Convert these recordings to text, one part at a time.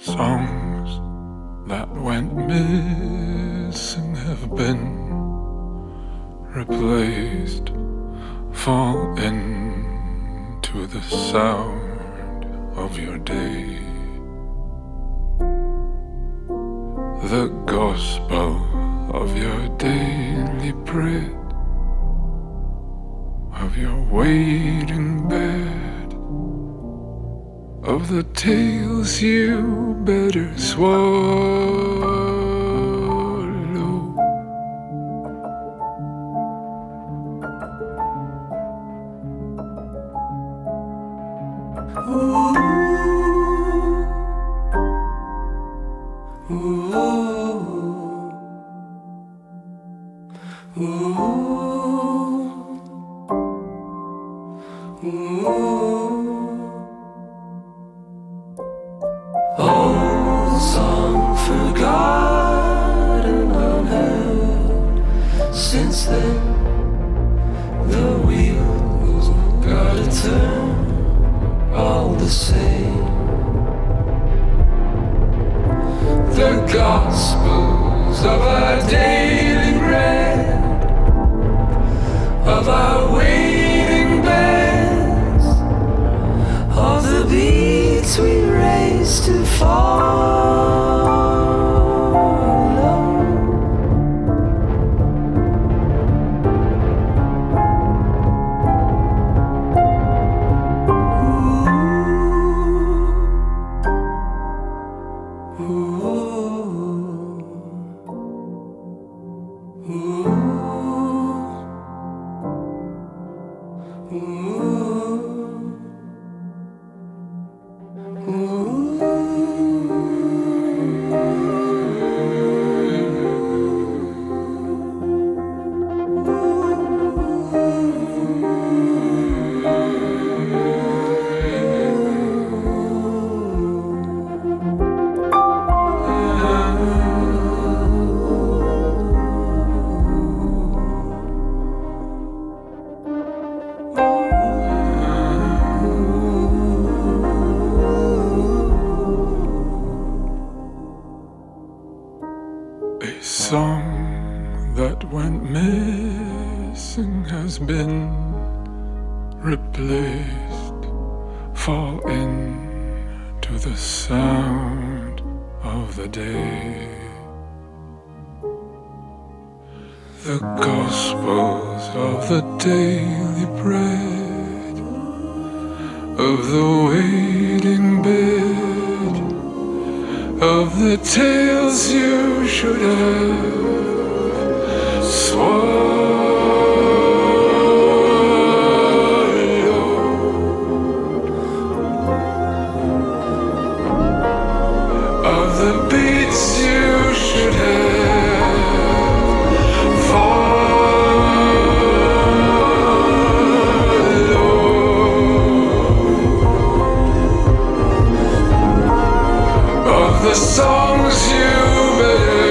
songs that went missing have been replaced. Fall into the sound of your day. The gospel of your daily bread, of your waiting bed, of the tales you better swallow. Old song forgotten, unheard. Since then, the wheels gotta turn all the same. The gospels of our daily bread, of our waiting beds, of the beats we raise to follow. A song that went missing has been replaced. Fall into the sound of the day. The gospels of the daily bread, of the waiting bed, of the tales you should have swallowed, of the beats you should have followed, of the songs you better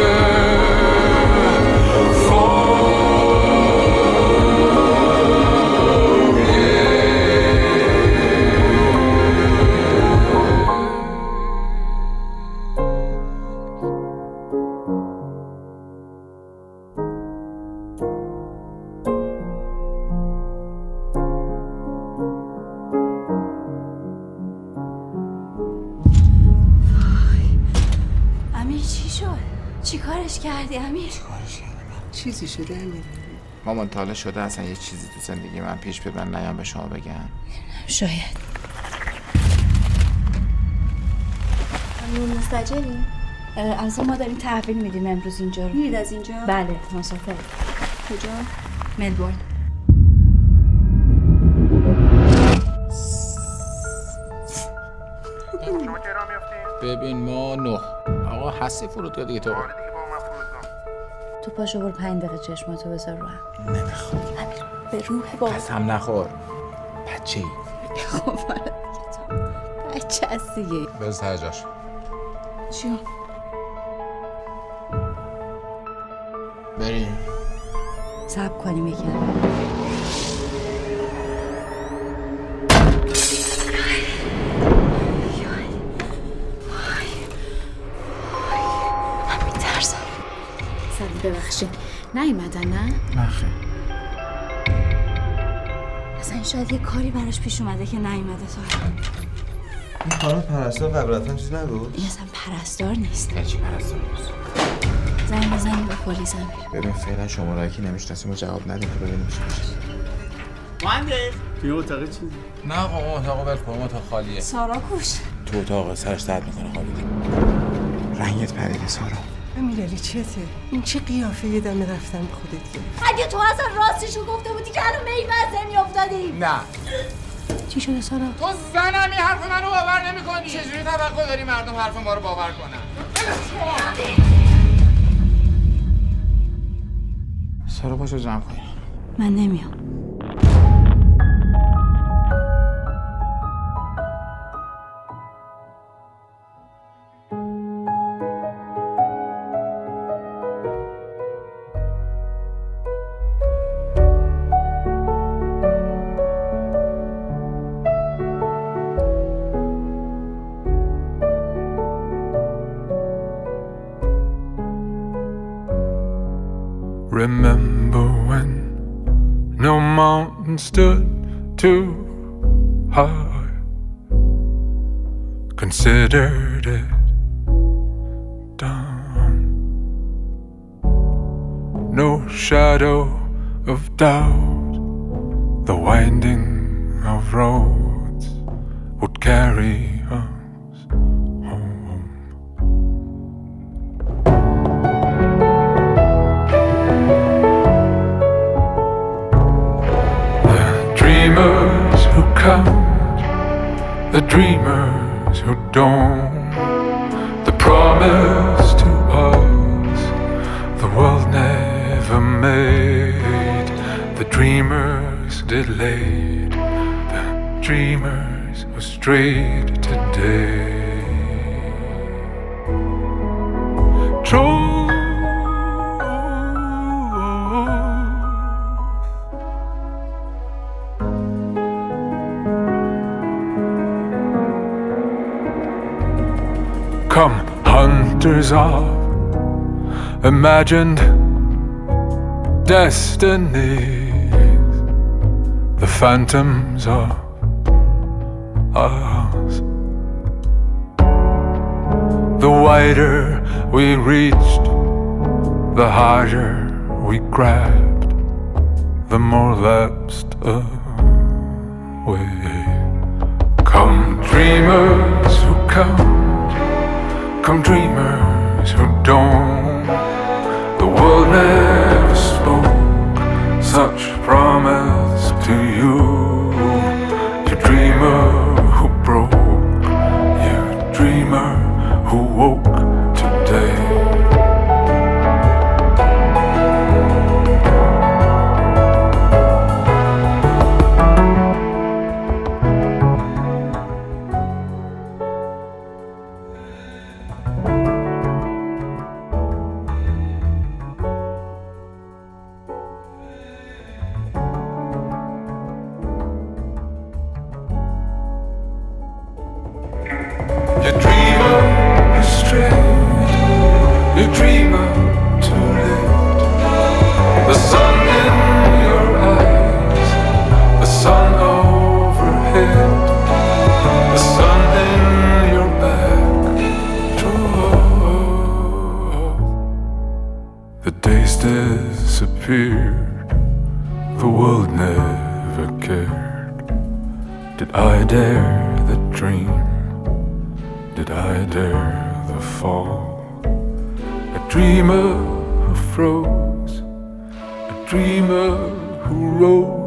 چی کارش کردی امیر؟ چیزی شده امیر؟ مامان تا حالا شده اصلا یه چیزی تو زندگی من پیش بیاد من نیام به شما بگم؟ شاید. همون مستجری؟ از ما داریم تحویل میدیم امروز اینجا رو. میرید از اینجا؟ بله مسافر. کجا؟ ملبورن. شما تهران میافتین؟ ببین ما 9 آقا هستی فرودگاه دیگه تو؟ آره دیگه با من فرودگاه. تو پاشو برو 5 دقیقه چشماتو بذار رو هم. نمیخوام. امیر به روح با قسم نخور. بچه‌ای. خب بچه هست دیگه. بز ترجاش. چیو؟ بریم. صبر کنیم یکم. نیومدن نه؟ نه خیر. اصلا شاید یه کاری براش پیش اومده که نیومده سارا. این خانم پرستار قبل رفتن چیزی نگفت؟ این اصلا پرستار نیست. هیچی پرستار نیست. زنگ بزنی به پلیس امیر. ببین فعلا شماره‌ای که نمیشناسیم و جواب ندیم که ببینیم چی میشه. مهندس توی اتاق چیزی؟ نه آقا اتاق ول اتاق خالیه. سارا کوش؟ تو اتاق سرش درد میکنه خالیده. رنگت پریده سارا. امیرعلی چته؟ این چه قیافه یه دم رفتن به خودت گرفت؟ اگه تو اصلا راستشو گفته بودی که الان میمزه میافتادیم. نه. چی شده سارا؟ تو زنم این حرف منو باور نمی‌کنی. چجوری توقع داری مردم حرف ما رو باور کنن؟ سارا پاشو جمع کن. من نمیام. Remember when no mountain stood too high, considered it done. No shadow of doubt, the winding of roads would carry us home. Dreamers who come, the dreamers who don't, the promise to us the world never made, the dreamers delayed, the dreamers who strayed today. Come, hunters of imagined destinies, the phantoms of us. The wider we reached, the higher we grabbed, the more lapsed away. Come, dreamers who come dreamers who don't. The world never spoke such promise to you. You dreamer who broke, you dreamer who woke today. Disappeared, the world never cared. Did I dare the dream? Did I dare the fall? A dreamer who froze, a dreamer who rose.